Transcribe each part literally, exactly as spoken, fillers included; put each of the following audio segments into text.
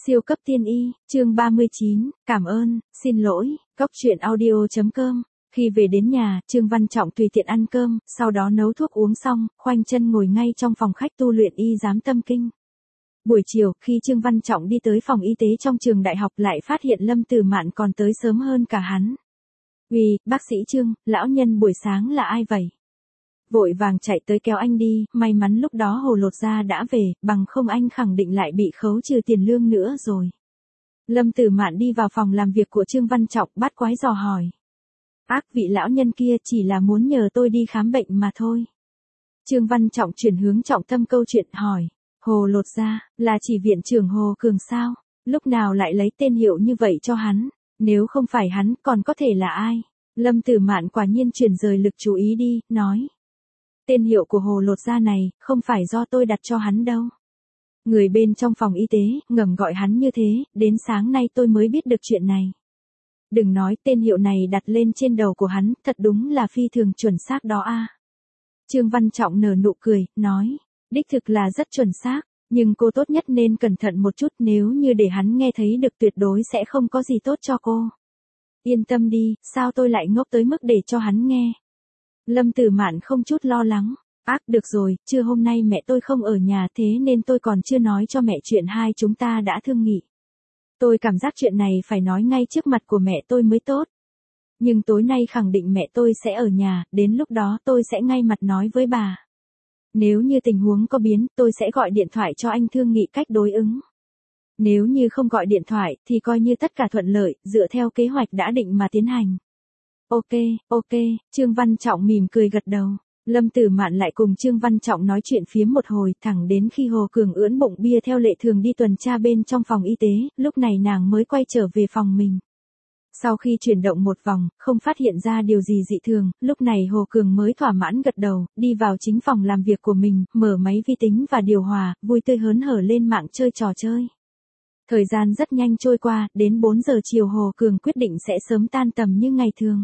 Siêu cấp tiên y, chương ba mươi chín, cảm ơn, xin lỗi, cốc truyện audio.com. Khi về đến nhà, Trương Văn Trọng tùy tiện ăn cơm, sau đó nấu thuốc uống xong, khoanh chân ngồi ngay trong phòng khách tu luyện y giám tâm kinh. Buổi chiều, khi Trương Văn Trọng đi tới phòng y tế trong trường đại học lại phát hiện Lâm Tử Mạn còn tới sớm hơn cả hắn. "Uy, bác sĩ Trương, lão nhân buổi sáng là ai vậy?" Vội vàng chạy tới kéo anh đi, may mắn lúc đó Hồ Lột Gia đã về, bằng không anh khẳng định lại bị khấu trừ tiền lương nữa rồi. Lâm Tử Mạn đi vào phòng làm việc của Trương Văn Trọng, bắt quái dò hỏi. "Ác, vị lão nhân kia chỉ là muốn nhờ tôi đi khám bệnh mà thôi." Trương Văn Trọng chuyển hướng trọng tâm câu chuyện hỏi. "Hồ Lột Gia, là chỉ viện trưởng Hồ Cường sao? Lúc nào lại lấy tên hiệu như vậy cho hắn? Nếu không phải hắn, còn có thể là ai?" Lâm Tử Mạn quả nhiên chuyển rời lực chú ý đi, nói. "Tên hiệu của Hồ Lột Gia này, không phải do tôi đặt cho hắn đâu. Người bên trong phòng y tế, ngầm gọi hắn như thế, đến sáng nay tôi mới biết được chuyện này. Đừng nói tên hiệu này đặt lên trên đầu của hắn, thật đúng là phi thường chuẩn xác đó a." Trương Văn Trọng nở nụ cười, nói. "Đích thực là rất chuẩn xác, nhưng cô tốt nhất nên cẩn thận một chút, nếu như để hắn nghe thấy được tuyệt đối sẽ không có gì tốt cho cô." "Yên tâm đi, sao tôi lại ngốc tới mức để cho hắn nghe?" Lâm Tử Mạn không chút lo lắng. "Ác, được rồi, trưa hôm nay mẹ tôi không ở nhà thế nên tôi còn chưa nói cho mẹ chuyện hai chúng ta đã thương nghị. Tôi cảm giác chuyện này phải nói ngay trước mặt của mẹ tôi mới tốt. Nhưng tối nay khẳng định mẹ tôi sẽ ở nhà, đến lúc đó tôi sẽ ngay mặt nói với bà. Nếu như tình huống có biến, tôi sẽ gọi điện thoại cho anh thương nghị cách đối ứng. Nếu như không gọi điện thoại, thì coi như tất cả thuận lợi, dựa theo kế hoạch đã định mà tiến hành." "Ok, ok," Trương Văn Trọng mỉm cười gật đầu. Lâm Tử Mạn lại cùng Trương Văn Trọng nói chuyện phiếm một hồi, thẳng đến khi Hồ Cường ưỡn bụng bia theo lệ thường đi tuần tra bên trong phòng y tế, lúc này nàng mới quay trở về phòng mình. Sau khi chuyển động một vòng, không phát hiện ra điều gì dị thường, lúc này Hồ Cường mới thỏa mãn gật đầu, đi vào chính phòng làm việc của mình, mở máy vi tính và điều hòa, vui tươi hớn hở lên mạng chơi trò chơi. Thời gian rất nhanh trôi qua, đến bốn giờ chiều Hồ Cường quyết định sẽ sớm tan tầm như ngày thường.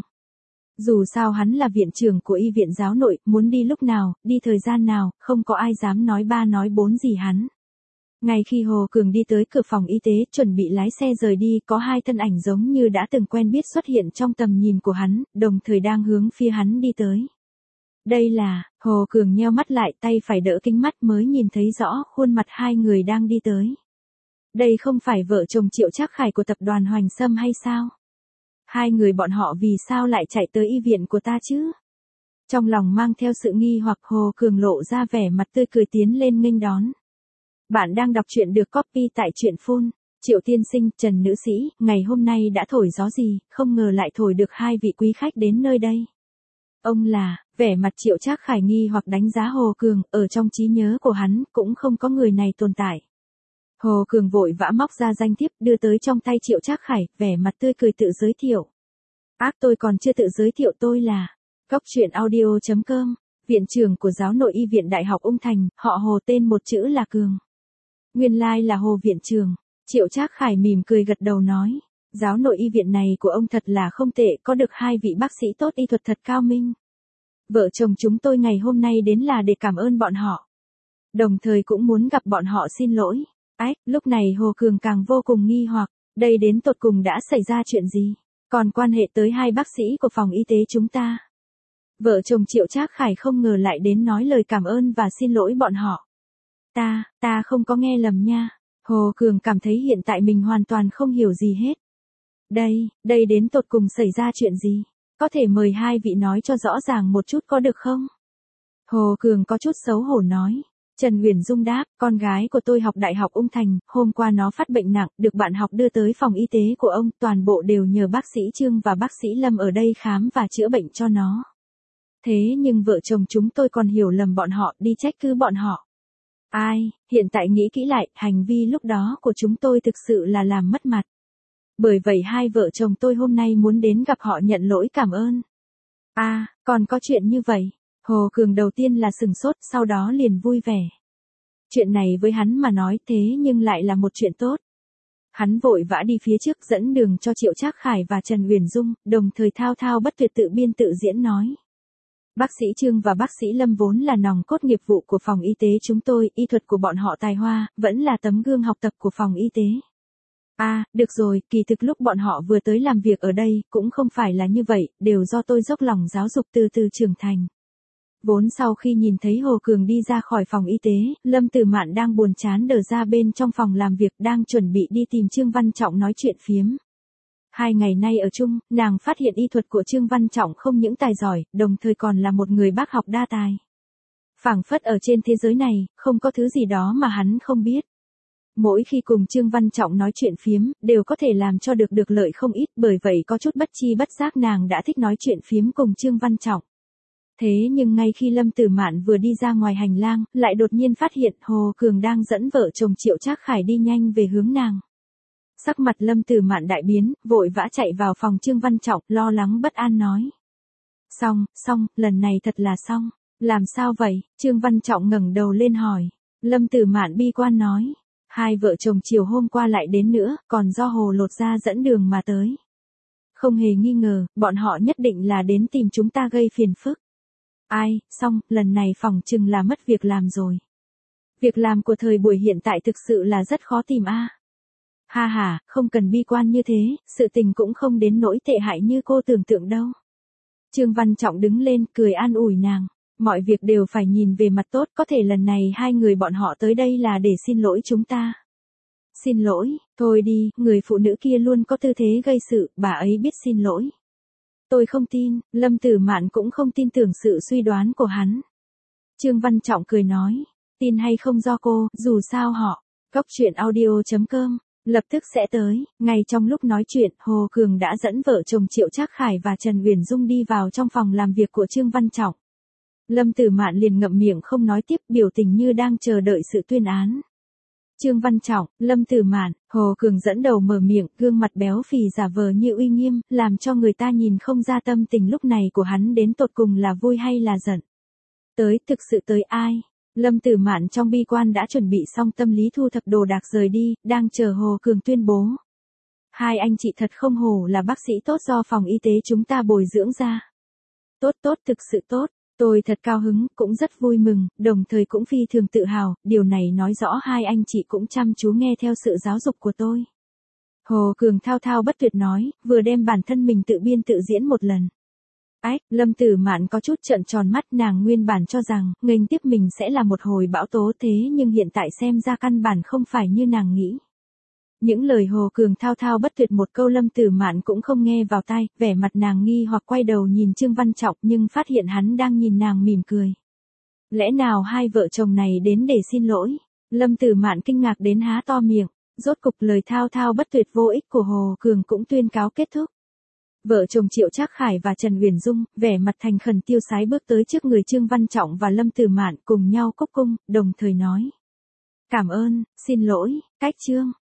Dù sao hắn là viện trưởng của y viện giáo nội, muốn đi lúc nào, đi thời gian nào, không có ai dám nói ba nói bốn gì hắn. Ngay khi Hồ Cường đi tới cửa phòng y tế, chuẩn bị lái xe rời đi, có hai thân ảnh giống như đã từng quen biết xuất hiện trong tầm nhìn của hắn, đồng thời đang hướng phía hắn đi tới. Đây là, Hồ Cường nheo mắt lại, tay phải đỡ kính mắt mới nhìn thấy rõ khuôn mặt hai người đang đi tới. Đây không phải vợ chồng Triệu Trác Khải của tập đoàn Hoành Sâm hay sao? Hai người bọn họ vì sao lại chạy tới y viện của ta chứ? Trong lòng mang theo sự nghi hoặc, Hồ Cường lộ ra vẻ mặt tươi cười tiến lên nghênh đón. Bạn đang đọc truyện được copy tại truyện phun. Triệu tiên sinh, Trần nữ sĩ, ngày hôm nay đã thổi gió gì, không ngờ lại thổi được hai vị quý khách đến nơi đây. Ông là, vẻ mặt Triệu Trác Khải nghi hoặc đánh giá Hồ Cường, ở trong trí nhớ của hắn, cũng không có người này tồn tại. Hồ Cường vội vã móc ra danh thiếp đưa tới trong tay Triệu Trác Khải, vẻ mặt tươi cười tự giới thiệu. "Ác, tôi còn chưa tự giới thiệu, tôi là cốc truyện audio.com, viện trưởng của giáo nội y viện Đại học Ung Thành, họ Hồ, tên một chữ là Cường." "Nguyên lai là Hồ viện trưởng." Triệu Trác Khải mỉm cười gật đầu nói. "Giáo nội y viện này của ông thật là không tệ, có được hai vị bác sĩ tốt, y thuật thật cao minh. Vợ chồng chúng tôi ngày hôm nay đến là để cảm ơn bọn họ. Đồng thời cũng muốn gặp bọn họ xin lỗi." Ách, lúc này Hồ Cường càng vô cùng nghi hoặc, đây đến tột cùng đã xảy ra chuyện gì, còn quan hệ tới hai bác sĩ của phòng y tế chúng ta. Vợ chồng Triệu Trác Khải không ngờ lại đến nói lời cảm ơn và xin lỗi bọn họ. Ta, ta không có nghe lầm nha." Hồ Cường cảm thấy hiện tại mình hoàn toàn không hiểu gì hết. Đây, đây đến tột cùng xảy ra chuyện gì? Có thể mời hai vị nói cho rõ ràng một chút có được không? Hồ Cường có chút xấu hổ nói. Trần Uyển Dung đáp, "Con gái của tôi học Đại học Ung Thành, hôm qua nó phát bệnh nặng, được bạn học đưa tới phòng y tế của ông, toàn bộ đều nhờ bác sĩ Trương và bác sĩ Lâm ở đây khám và chữa bệnh cho nó. Thế nhưng vợ chồng chúng tôi còn hiểu lầm bọn họ, đi trách cứ bọn họ. Ai, hiện tại nghĩ kỹ lại, hành vi lúc đó của chúng tôi thực sự là làm mất mặt. Bởi vậy hai vợ chồng tôi hôm nay muốn đến gặp họ nhận lỗi cảm ơn." "À, còn có chuyện như vậy?" Hồ Cường đầu tiên là sừng sốt, sau đó liền vui vẻ. Chuyện này với hắn mà nói thế nhưng lại là một chuyện tốt. Hắn vội vã đi phía trước dẫn đường cho Triệu Trác Khải và Trần Uyển Dung, đồng thời thao thao bất tuyệt tự biên tự diễn nói. "Bác sĩ Trương và bác sĩ Lâm vốn là nòng cốt nghiệp vụ của phòng y tế chúng tôi, y thuật của bọn họ tài hoa, vẫn là tấm gương học tập của phòng y tế. À, được rồi, kỳ thực lúc bọn họ vừa tới làm việc ở đây, cũng không phải là như vậy, đều do tôi dốc lòng giáo dục từ từ trưởng thành. Vốn sau khi nhìn thấy Hồ Cường đi ra khỏi phòng y tế, Lâm Tử Mạn đang buồn chán đờ ra bên trong phòng làm việc đang chuẩn bị đi tìm Trương Văn Trọng nói chuyện phiếm. Hai ngày nay ở chung, nàng phát hiện y thuật của Trương Văn Trọng không những tài giỏi, đồng thời còn là một người bác học đa tài. Phảng phất ở trên thế giới này, không có thứ gì đó mà hắn không biết. Mỗi khi cùng Trương Văn Trọng nói chuyện phiếm, đều có thể làm cho được được lợi không ít, bởi vậy có chút bất chi bất giác nàng đã thích nói chuyện phiếm cùng Trương Văn Trọng. Thế nhưng ngay khi Lâm Tử Mạn vừa đi ra ngoài hành lang, lại đột nhiên phát hiện Hồ Cường đang dẫn vợ chồng Triệu Trác Khải đi nhanh về hướng nàng. Sắc mặt Lâm Tử Mạn đại biến, vội vã chạy vào phòng Trương Văn Trọng, lo lắng bất an nói. Xong, xong, lần này thật là xong. Làm sao vậy? Trương Văn Trọng ngẩng đầu lên hỏi. Lâm Tử Mạn bi quan nói. Hai vợ chồng chiều hôm qua lại đến nữa, còn do Hồ Lột ra dẫn đường mà tới. Không hề nghi ngờ, bọn họ nhất định là đến tìm chúng ta gây phiền phức. Ai, xong, lần này phòng chừng là mất việc làm rồi. Việc làm của thời buổi hiện tại thực sự là rất khó tìm a. À. Ha ha, không cần bi quan như thế, sự tình cũng không đến nỗi tệ hại như cô tưởng tượng đâu. Trương Văn Trọng đứng lên, cười an ủi nàng. Mọi việc đều phải nhìn về mặt tốt, có thể lần này hai người bọn họ tới đây là để xin lỗi chúng ta. Xin lỗi, thôi đi, người phụ nữ kia luôn có tư thế gây sự, bà ấy biết xin lỗi. Tôi không tin, Lâm Tử Mạn cũng không tin tưởng sự suy đoán của hắn. Trương Văn Trọng cười nói, tin hay không do cô, dù sao họ, cốc truyện audio chấm com, lập tức sẽ tới. Ngay trong lúc nói chuyện, Hồ Cường đã dẫn vợ chồng Triệu Trác Khải và Trần Uyển Dung đi vào trong phòng làm việc của Trương Văn Trọng. Lâm Tử Mạn liền ngậm miệng không nói tiếp, biểu tình như đang chờ đợi sự tuyên án. Trương Văn Trọng, Lâm Tử Mạn, Hồ Cường dẫn đầu mở miệng, gương mặt béo phì giả vờ như uy nghiêm, làm cho người ta nhìn không ra tâm tình lúc này của hắn đến tột cùng là vui hay là giận. Tới, thực sự tới ai? Lâm Tử Mạn trong bi quan đã chuẩn bị xong tâm lý thu thập đồ đạc rời đi, đang chờ Hồ Cường tuyên bố. Hai anh chị thật không hổ là bác sĩ tốt do phòng y tế chúng ta bồi dưỡng ra. Tốt tốt, thực sự tốt. Tôi thật cao hứng, cũng rất vui mừng, đồng thời cũng phi thường tự hào, điều này nói rõ hai anh chị cũng chăm chú nghe theo sự giáo dục của tôi. Hồ Cường thao thao bất tuyệt nói, vừa đem bản thân mình tự biên tự diễn một lần. Ách, Lâm Tử Mạn có chút trợn tròn mắt, nàng nguyên bản cho rằng, nghênh tiếp mình sẽ là một hồi bão tố, thế nhưng hiện tại xem ra căn bản không phải như nàng nghĩ. Những lời Hồ Cường thao thao bất tuyệt một câu Lâm Tử Mạn cũng không nghe vào tai, vẻ mặt nàng nghi hoặc quay đầu nhìn Trương Văn Trọng nhưng phát hiện hắn đang nhìn nàng mỉm cười. Lẽ nào hai vợ chồng này đến để xin lỗi? Lâm Tử Mạn kinh ngạc đến há to miệng, rốt cục lời thao thao bất tuyệt vô ích của Hồ Cường cũng tuyên cáo kết thúc. Vợ chồng Triệu Trác Khải và Trần Uyển Dung, vẻ mặt thành khẩn tiêu sái bước tới trước người Trương Văn Trọng và Lâm Tử Mạn cùng nhau cúc cung, đồng thời nói. Cảm ơn, xin lỗi, cách Trương.